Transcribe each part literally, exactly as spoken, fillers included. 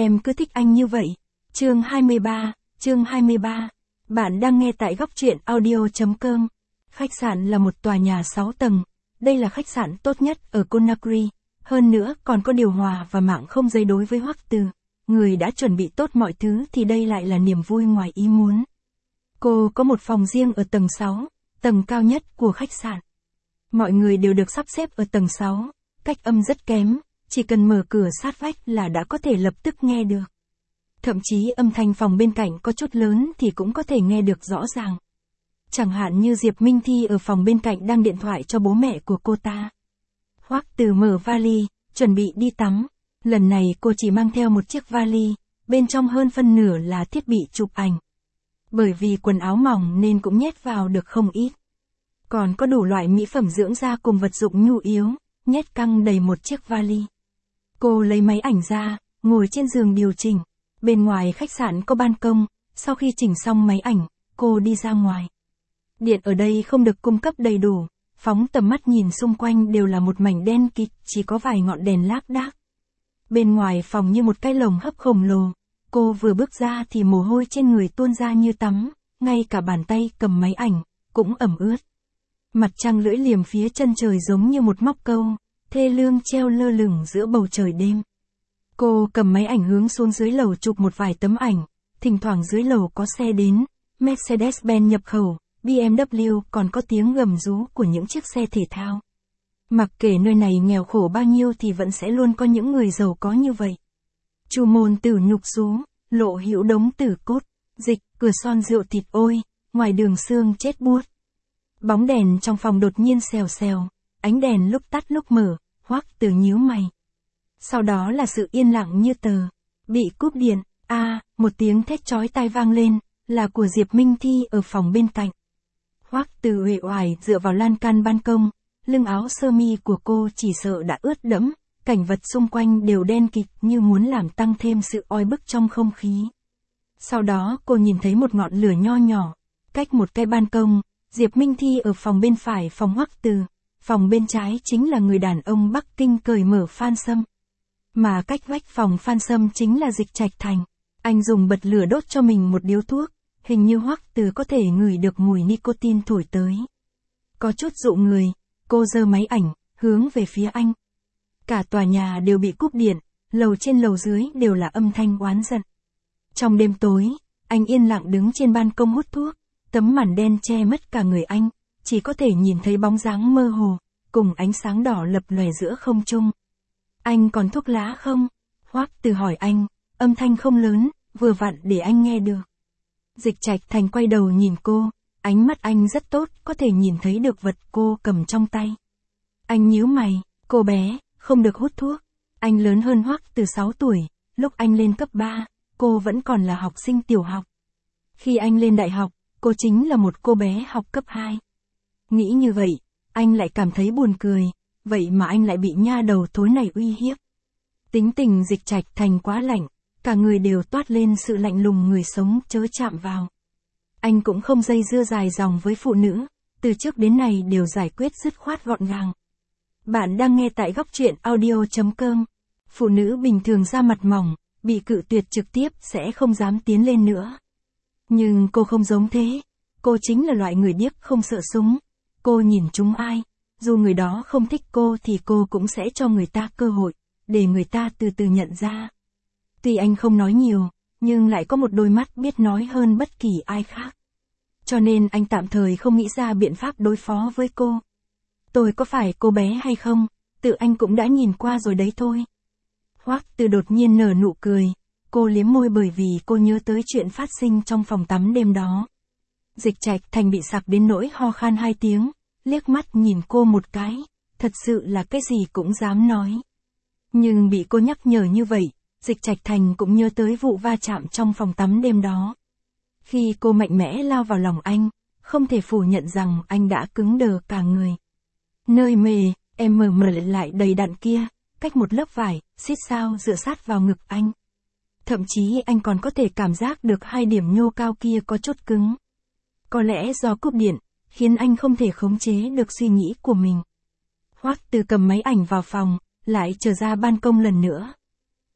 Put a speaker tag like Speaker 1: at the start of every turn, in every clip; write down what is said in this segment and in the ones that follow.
Speaker 1: Em cứ thích anh như vậy. Chương hai mươi ba, chương hai mươi ba. Bạn đang nghe tại góc truyện audio.com. Khách sạn là một tòa nhà sáu tầng. Đây là khách sạn tốt nhất ở Conakry. Hơn nữa còn có điều hòa và mạng không dây. Đối với Hoắc Từ, người đã chuẩn bị tốt mọi thứ thì đây lại là niềm vui ngoài ý muốn. Cô có một phòng riêng ở tầng sáu, tầng cao nhất của khách sạn. Mọi người đều được sắp xếp ở tầng sáu, cách âm rất kém, chỉ cần mở cửa sát vách là đã có thể lập tức nghe được. Thậm chí âm thanh phòng bên cạnh có chút lớn thì cũng có thể nghe được rõ ràng. Chẳng hạn như Diệp Minh Thi ở phòng bên cạnh đang điện thoại cho bố mẹ của cô ta. Hoắc Từ mở vali, chuẩn bị đi tắm. Lần này cô chỉ mang theo một chiếc vali, bên trong hơn phân nửa là thiết bị chụp ảnh. Bởi vì quần áo mỏng nên cũng nhét vào được không ít. Còn có đủ loại mỹ phẩm dưỡng da cùng vật dụng nhu yếu, nhét căng đầy một chiếc vali. Cô lấy máy ảnh ra, ngồi trên giường điều chỉnh. Bên ngoài khách sạn có ban công, sau khi chỉnh xong máy ảnh, cô đi ra ngoài. Điện ở đây không được cung cấp đầy đủ, phóng tầm mắt nhìn xung quanh đều là một mảnh đen kịt, chỉ có vài ngọn đèn lác đác. Bên ngoài phòng như một cái lồng hấp khổng lồ, cô vừa bước ra thì mồ hôi trên người tuôn ra như tắm, ngay cả bàn tay cầm máy ảnh, cũng ẩm ướt. Mặt trăng lưỡi liềm phía chân trời giống như một móc câu, thê lương treo lơ lửng giữa bầu trời đêm. Cô cầm máy ảnh hướng xuống dưới lầu chụp một vài tấm ảnh, thỉnh thoảng dưới lầu có xe đến, Mercedes-Benz nhập khẩu, bê em vê còn có tiếng gầm rú của những chiếc xe thể thao. Mặc kệ nơi này nghèo khổ bao nhiêu thì vẫn sẽ luôn có những người giàu có như vậy. Chu môn tử nhục rú, lộ hữu đống tử cốt, dịch, cửa son rượu thịt ôi, ngoài đường xương chết buốt. Bóng đèn trong phòng đột nhiên xèo xèo, ánh đèn lúc tắt lúc mở, Hoắc Từ nhíu mày. Sau đó là sự yên lặng như tờ. Bị cúp điện, a à, một tiếng thét chói tai vang lên, là của Diệp Minh Thi ở phòng bên cạnh. Hoắc Từ uể oải dựa vào lan can ban công, lưng áo sơ mi của cô chỉ sợ đã ướt đẫm, cảnh vật xung quanh đều đen kịt như muốn làm tăng thêm sự oi bức trong không khí. Sau đó cô nhìn thấy một ngọn lửa nho nhỏ, cách một cái ban công, Diệp Minh Thi ở phòng bên phải phòng Hoắc Từ, phòng bên trái chính là người đàn ông Bắc Kinh cởi mở Phan Sâm. Mà cách vách phòng Phan Sâm chính là Dịch Trạch Thành. Anh dùng bật lửa đốt cho mình một điếu thuốc, hình như Hoắc Từ có thể ngửi được mùi nicotine thổi tới. Có chút dụ người, cô giơ máy ảnh, hướng về phía anh. Cả tòa nhà đều bị cúp điện, lầu trên lầu dưới đều là âm thanh oán giận. Trong đêm tối, anh yên lặng đứng trên ban công hút thuốc, tấm màn đen che mất cả người anh, chỉ có thể nhìn thấy bóng dáng mơ hồ, cùng ánh sáng đỏ lập lòe giữa không trung. Anh còn thuốc lá không? Hoắc Từ hỏi anh, âm thanh không lớn, vừa vặn để anh nghe được. Dịch Trạch Thành quay đầu nhìn cô, ánh mắt anh rất tốt, có thể nhìn thấy được vật cô cầm trong tay. Anh nhíu mày, cô bé, không được hút thuốc. Anh lớn hơn Hoắc Từ sáu tuổi, lúc anh lên cấp ba, cô vẫn còn là học sinh tiểu học. Khi anh lên đại học, cô chính là một cô bé học cấp hai. Nghĩ như vậy, anh lại cảm thấy buồn cười, vậy mà anh lại bị nha đầu thối này uy hiếp. Tính tình Dịch Trạch Thành quá lạnh, cả người đều toát lên sự lạnh lùng người sống chớ chạm vào. Anh cũng không dây dưa dài dòng với phụ nữ, từ trước đến nay đều giải quyết dứt khoát gọn gàng. Bạn đang nghe tại góc truyện audio.com. Phụ nữ bình thường da mặt mỏng, bị cự tuyệt trực tiếp sẽ không dám tiến lên nữa. Nhưng cô không giống thế, cô chính là loại người điếc không sợ súng. Cô nhìn trúng ai, dù người đó không thích cô thì cô cũng sẽ cho người ta cơ hội, để người ta từ từ nhận ra. Tuy anh không nói nhiều, nhưng lại có một đôi mắt biết nói hơn bất kỳ ai khác. Cho nên anh tạm thời không nghĩ ra biện pháp đối phó với cô. Tôi có phải cô bé hay không, tự anh cũng đã nhìn qua rồi đấy thôi. Hoắc Từ đột nhiên nở nụ cười, cô liếm môi bởi vì cô nhớ tới chuyện phát sinh trong phòng tắm đêm đó. Dịch Trạch Thành bị sặc đến nỗi ho khan hai tiếng, liếc mắt nhìn cô một cái, thật sự là cái gì cũng dám nói. Nhưng bị cô nhắc nhở như vậy, Dịch Trạch Thành cũng nhớ tới vụ va chạm trong phòng tắm đêm đó. Khi cô mạnh mẽ lao vào lòng anh, không thể phủ nhận rằng anh đã cứng đờ cả người. Nơi mề, em mở mở lại đầy đặn kia, cách một lớp vải, xít sao dựa sát vào ngực anh. Thậm chí anh còn có thể cảm giác được hai điểm nhô cao kia có chút cứng. Có lẽ do cúp điện, khiến anh không thể khống chế được suy nghĩ của mình. Hoắc Từ cầm máy ảnh vào phòng, lại trở ra ban công lần nữa.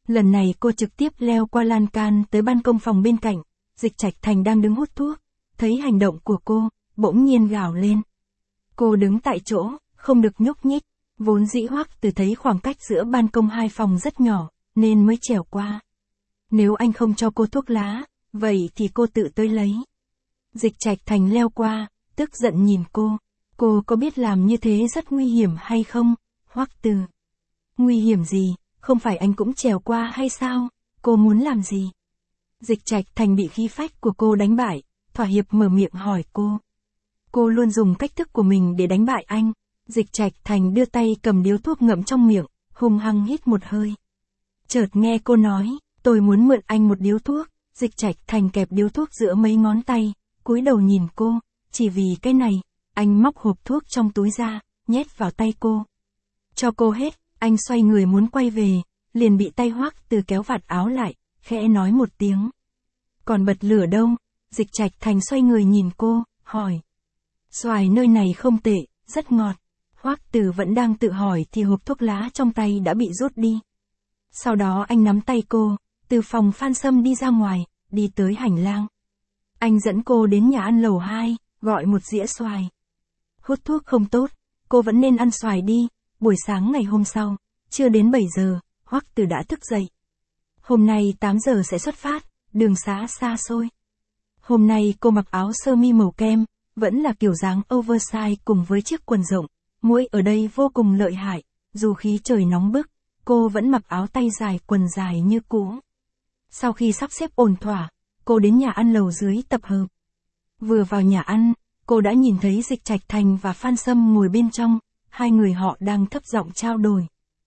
Speaker 1: Lần này cô trực tiếp leo qua lan can tới ban công phòng bên cạnh, Dịch Trạch Thành đang đứng hút thuốc, thấy hành động của cô, bỗng nhiên gào lên. Cô đứng tại chỗ, không được nhúc nhích, vốn dĩ Hoắc Từ thấy khoảng cách giữa ban công hai phòng rất nhỏ, nên mới trèo qua. Nếu anh không cho cô thuốc lá, vậy thì cô tự tới lấy. Dịch Trạch Thành leo qua, tức giận nhìn cô. Cô có biết làm như thế rất nguy hiểm hay không, Hoắc Từ? Nguy hiểm gì, không phải anh cũng trèo qua hay sao? Cô muốn làm gì? Dịch Trạch Thành bị khí phách của cô đánh bại, thỏa hiệp mở miệng hỏi cô. Cô luôn dùng cách thức của mình để đánh bại anh. Dịch Trạch Thành đưa tay cầm điếu thuốc ngậm trong miệng, hung hăng hít một hơi. Chợt nghe cô nói, tôi muốn mượn anh một điếu thuốc. Dịch Trạch Thành kẹp điếu thuốc giữa mấy ngón tay, cúi đầu nhìn cô, chỉ vì cái này, anh móc hộp thuốc trong túi ra, nhét vào tay cô. Cho cô hết, anh xoay người muốn quay về, liền bị tay Hoắc Từ kéo vạt áo lại, khẽ nói một tiếng. Còn bật lửa đâu? Dịch Trạch Thành xoay người nhìn cô, hỏi. Xoài nơi này không tệ, rất ngọt. Hoắc Từ vẫn đang tự hỏi thì hộp thuốc lá trong tay đã bị rút đi. Sau đó anh nắm tay cô, từ phòng Phan Sâm đi ra ngoài, đi tới hành lang. Anh dẫn cô đến nhà ăn lầu hai, gọi một dĩa xoài. Hút thuốc không tốt, cô vẫn nên ăn xoài đi. Buổi sáng ngày hôm sau, chưa đến bảy giờ, Hoắc Từ đã thức dậy. Hôm nay tám giờ sẽ xuất phát, đường xá xa xôi. Hôm nay cô mặc áo sơ mi màu kem, vẫn là kiểu dáng oversize cùng với chiếc quần rộng. Muỗi ở đây vô cùng lợi hại, dù khí trời nóng bức, cô vẫn mặc áo tay dài quần dài như cũ. Sau khi sắp xếp ổn thỏa, cô đến nhà ăn lầu dưới tập hợp. Vừa vào nhà ăn, cô đã nhìn thấy Dịch Trạch Thành và Phan Sâm ngồi bên trong, hai người họ đang thấp giọng trao đổi.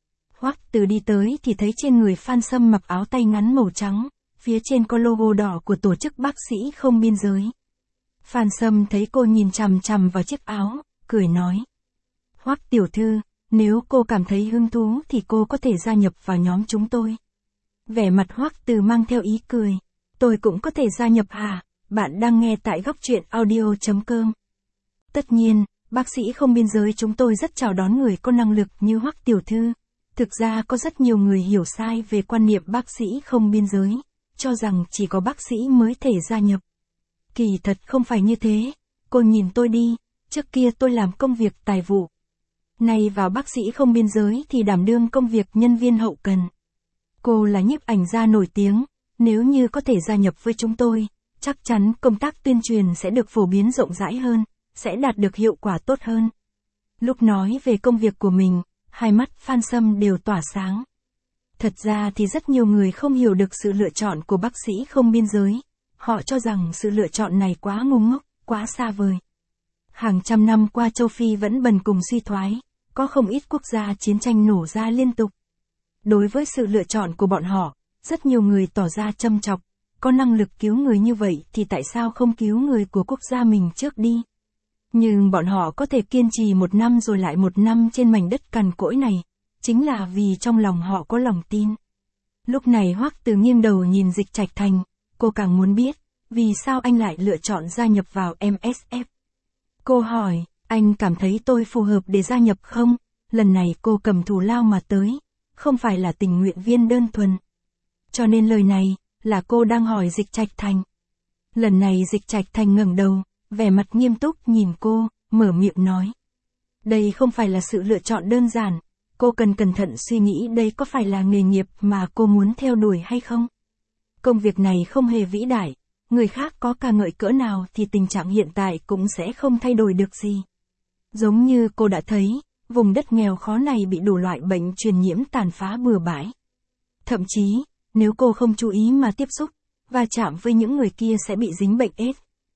Speaker 1: Hoắc Từ đi tới thì thấy trên người Phan Sâm mặc áo tay ngắn màu trắng, phía trên có logo đỏ của tổ chức bác sĩ không biên giới. Phan Sâm thấy cô nhìn chằm chằm vào chiếc áo, cười nói. Hoắc tiểu thư, nếu cô cảm thấy hứng thú thì cô có thể gia nhập vào nhóm chúng tôi. Vẻ mặt Hoắc Từ mang theo ý cười. Tôi cũng có thể gia nhập hả? Bạn đang nghe tại góc truyện audio chấm com. Tất nhiên, bác sĩ không biên giới chúng tôi rất chào đón người có năng lực như Hoắc tiểu thư. Thực ra có rất nhiều người hiểu sai về quan niệm bác sĩ không biên giới, cho rằng chỉ có bác sĩ mới thể gia nhập. Kỳ thật không phải như thế, cô nhìn tôi đi, trước kia tôi làm công việc tài vụ. Nay vào bác sĩ không biên giới thì đảm đương công việc nhân viên hậu cần. Cô là nhiếp ảnh gia nổi tiếng, nếu như có thể gia nhập với chúng tôi, chắc chắn công tác tuyên truyền sẽ được phổ biến rộng rãi hơn, sẽ đạt được hiệu quả tốt hơn. Lúc nói về công việc của mình, hai mắt Phan Sâm đều tỏa sáng. Thật ra thì rất nhiều người không hiểu được sự lựa chọn của bác sĩ không biên giới. Họ cho rằng sự lựa chọn này quá ngu ngốc, quá xa vời. Hàng trăm năm qua châu Phi vẫn bần cùng suy thoái, có không ít quốc gia chiến tranh nổ ra liên tục. Đối với sự lựa chọn của bọn họ, rất nhiều người tỏ ra châm chọc, có năng lực cứu người như vậy thì tại sao không cứu người của quốc gia mình trước đi? Nhưng bọn họ có thể kiên trì một năm rồi lại một năm trên mảnh đất cằn cỗi này, chính là vì trong lòng họ có lòng tin. Lúc này Hoắc Từ nghiêng đầu nhìn Dịch Trạch Thành, cô càng muốn biết, vì sao anh lại lựa chọn gia nhập vào em ét ép. Cô hỏi, anh cảm thấy tôi phù hợp để gia nhập không? Lần này cô cầm thù lao mà tới, không phải là tình nguyện viên đơn thuần. Cho nên lời này, là cô đang hỏi Dịch Trạch Thành. Lần này Dịch Trạch Thành ngẩng đầu, vẻ mặt nghiêm túc nhìn cô, mở miệng nói. Đây không phải là sự lựa chọn đơn giản, cô cần cẩn thận suy nghĩ đây có phải là nghề nghiệp mà cô muốn theo đuổi hay không. Công việc này không hề vĩ đại, người khác có ca ngợi cỡ nào thì tình trạng hiện tại cũng sẽ không thay đổi được gì. Giống như cô đã thấy, vùng đất nghèo khó này bị đủ loại bệnh truyền nhiễm tàn phá bừa bãi. Thậm chí, nếu cô không chú ý mà tiếp xúc, và chạm với những người kia sẽ bị dính bệnh AIDS.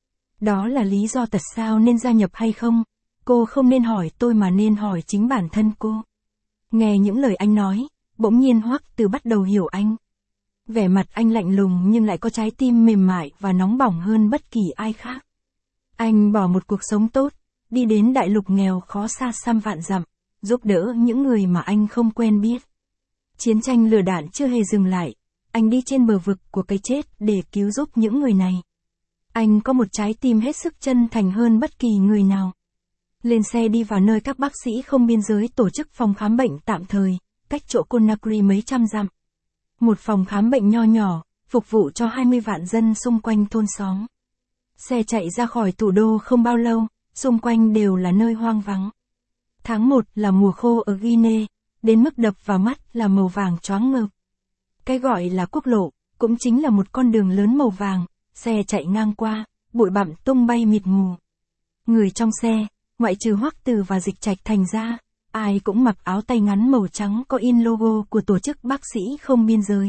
Speaker 1: Đó là lý do tại sao nên gia nhập hay không, cô không nên hỏi tôi mà nên hỏi chính bản thân cô. Nghe những lời anh nói, bỗng nhiên Hoắc Từ bắt đầu hiểu anh. Vẻ mặt anh lạnh lùng nhưng lại có trái tim mềm mại và nóng bỏng hơn bất kỳ ai khác. Anh bỏ một cuộc sống tốt, đi đến đại lục nghèo khó xa xăm vạn dặm, giúp đỡ những người mà anh không quen biết. Chiến tranh lửa đạn chưa hề dừng lại, anh đi trên bờ vực của cái chết để cứu giúp những người này. Anh có một trái tim hết sức chân thành hơn bất kỳ người nào. Lên xe đi vào nơi các bác sĩ không biên giới tổ chức phòng khám bệnh tạm thời, cách chỗ Conakry mấy trăm dặm. Một phòng khám bệnh nho nhỏ, phục vụ cho hai mươi vạn dân xung quanh thôn xóm. Xe chạy ra khỏi thủ đô không bao lâu, xung quanh đều là nơi hoang vắng. Tháng một là mùa khô ở Guinea, đến mức đập vào mắt là màu vàng choáng ngợp. Cái gọi là quốc lộ, cũng chính là một con đường lớn màu vàng, xe chạy ngang qua, bụi bặm tung bay mịt mù. Người trong xe, ngoại trừ Hoắc Từ và Dịch Trạch Thành ra, ai cũng mặc áo tay ngắn màu trắng có in logo của tổ chức bác sĩ không biên giới.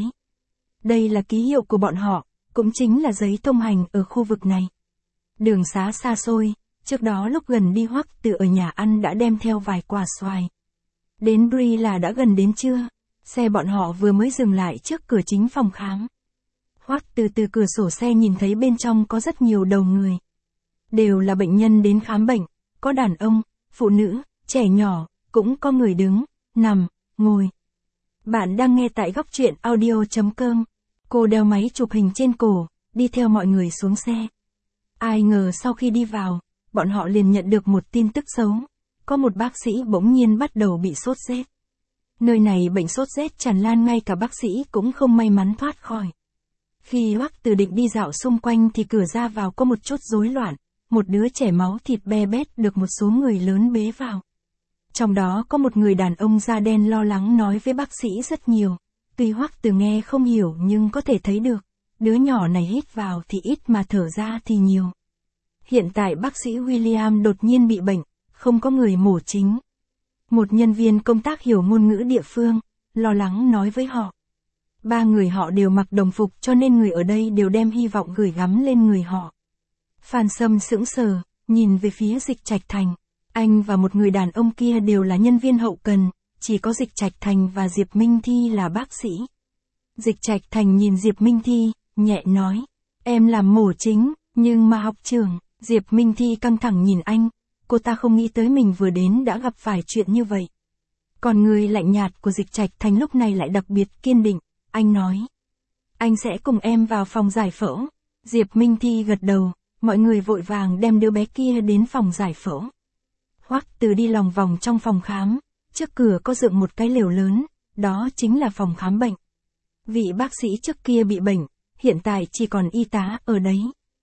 Speaker 1: Đây là ký hiệu của bọn họ, cũng chính là giấy thông hành ở khu vực này. Đường xá xa xôi, trước đó lúc gần đi Hoắc Từ ở nhà ăn đã đem theo vài quả xoài. Đến Brie là đã gần đến trưa, xe bọn họ vừa mới dừng lại trước cửa chính phòng khám. Hoắc Từ từ cửa sổ xe nhìn thấy bên trong có rất nhiều đầu người. Đều là bệnh nhân đến khám bệnh, có đàn ông, phụ nữ, trẻ nhỏ, cũng có người đứng, nằm, ngồi. Bạn đang nghe tại góc truyện audio chấm com. Cô đeo máy chụp hình trên cổ, đi theo mọi người xuống xe. Ai ngờ sau khi đi vào, bọn họ liền nhận được một tin tức xấu. Có một bác sĩ bỗng nhiên bắt đầu bị sốt rét. Nơi này bệnh sốt rét tràn lan, ngay cả bác sĩ cũng không may mắn thoát khỏi. Khi Hoắc Từ định đi dạo xung quanh thì cửa ra vào có một chút rối loạn. Một đứa trẻ máu thịt be bét được một số người lớn bế vào. Trong đó có một người đàn ông da đen lo lắng nói với bác sĩ rất nhiều. Tuy Hoắc Từ nghe không hiểu nhưng có thể thấy được, đứa nhỏ này hít vào thì ít mà thở ra thì nhiều. Hiện tại bác sĩ William đột nhiên bị bệnh, không có người mổ chính. Một nhân viên công tác hiểu ngôn ngữ địa phương, lo lắng nói với họ. Ba người họ đều mặc đồng phục cho nên người ở đây đều đem hy vọng gửi gắm lên người họ. Phan Sâm sững sờ, nhìn về phía Dịch Trạch Thành. Anh và một người đàn ông kia đều là nhân viên hậu cần, chỉ có Dịch Trạch Thành và Diệp Minh Thi là bác sĩ. Dịch Trạch Thành nhìn Diệp Minh Thi, nhẹ nói, em làm mổ chính, nhưng mà học trưởng. Diệp Minh Thi căng thẳng nhìn anh, cô ta không nghĩ tới mình vừa đến đã gặp phải chuyện như vậy. Còn người lạnh nhạt của Dịch Trạch Thành lúc này lại đặc biệt kiên định, anh nói. Anh sẽ cùng em vào phòng giải phẫu. Diệp Minh Thi gật đầu, mọi người vội vàng đem đứa bé kia đến phòng giải phẫu. Hoắc Từ đi lòng vòng trong phòng khám, trước cửa có dựng một cái lều lớn, đó chính là phòng khám bệnh. Vị bác sĩ trước kia bị bệnh, hiện tại chỉ còn y tá ở đấy.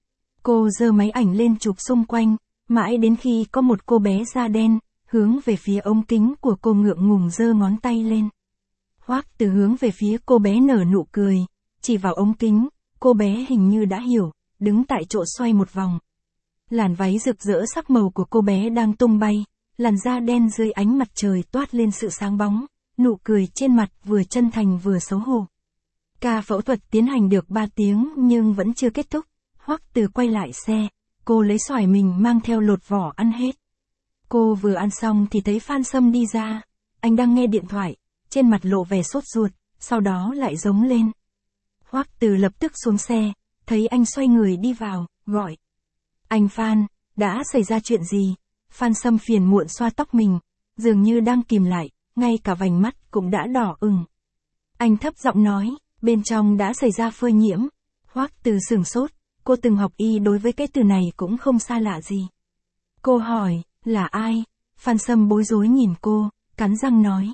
Speaker 1: Cô giơ máy ảnh lên chụp xung quanh, mãi đến khi có một cô bé da đen, hướng về phía ống kính của cô ngượng ngùng giơ ngón tay lên. Hoắc Từ hướng về phía cô bé nở nụ cười, chỉ vào ống kính, cô bé hình như đã hiểu, đứng tại chỗ xoay một vòng. Làn váy rực rỡ sắc màu của cô bé đang tung bay, làn da đen dưới ánh mặt trời toát lên sự sáng bóng, nụ cười trên mặt vừa chân thành vừa xấu hổ. Ca phẫu thuật tiến hành được ba tiếng nhưng vẫn chưa kết thúc. Hoắc Từ quay lại xe, cô lấy xoài mình mang theo lột vỏ ăn hết. Cô vừa ăn xong thì thấy Phan Sâm đi ra, anh đang nghe điện thoại, trên mặt lộ vẻ sốt ruột, sau đó lại giống lên. Hoắc Từ lập tức xuống xe, thấy anh xoay người đi vào, gọi. Anh Phan, đã xảy ra chuyện gì? Phan Sâm phiền muộn xoa tóc mình, dường như đang kìm lại, ngay cả vành mắt cũng đã đỏ ửng. Anh thấp giọng nói, bên trong đã xảy ra phơi nhiễm. Hoắc Từ sửng sốt. Cô từng học y, đối với cái từ này cũng không xa lạ gì. Cô hỏi, là ai? Phan Sâm bối rối nhìn cô, cắn răng nói.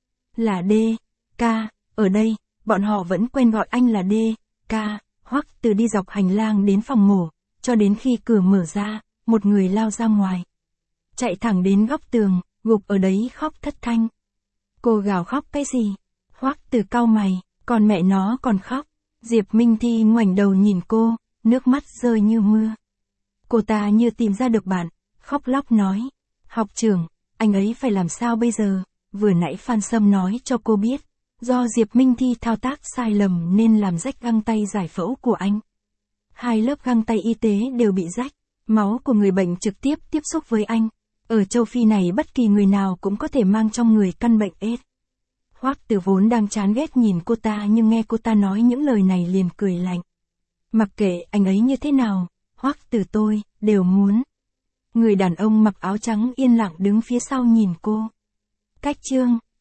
Speaker 1: Là D, K, ở đây, bọn họ vẫn quen gọi anh là D, K. Hoắc Từ đi dọc hành lang đến phòng mổ, cho đến khi cửa mở ra, một người lao ra ngoài. Chạy thẳng đến góc tường, gục ở đấy khóc thất thanh. Cô gào khóc cái gì? Hoắc Từ cau mày, còn mẹ nó còn khóc. Diệp Minh Thi ngoảnh đầu nhìn cô. Nước mắt rơi như mưa. Cô ta như tìm ra được bạn, khóc lóc nói. Học trưởng, anh ấy phải làm sao bây giờ? Vừa nãy Phan Sâm nói cho cô biết, do Diệp Minh Thi thao tác sai lầm nên làm rách găng tay giải phẫu của anh. Hai lớp găng tay y tế đều bị rách, máu của người bệnh trực tiếp tiếp xúc với anh. Ở châu Phi này bất kỳ người nào cũng có thể mang trong người căn bệnh AIDS. Hoắc Từ vốn đang chán ghét nhìn cô ta nhưng nghe cô ta nói những lời này liền cười lạnh. Mặc kệ anh ấy như thế nào, Hoắc Từ tôi, đều muốn. Người đàn ông mặc áo trắng yên lặng đứng phía sau nhìn cô. Cách chương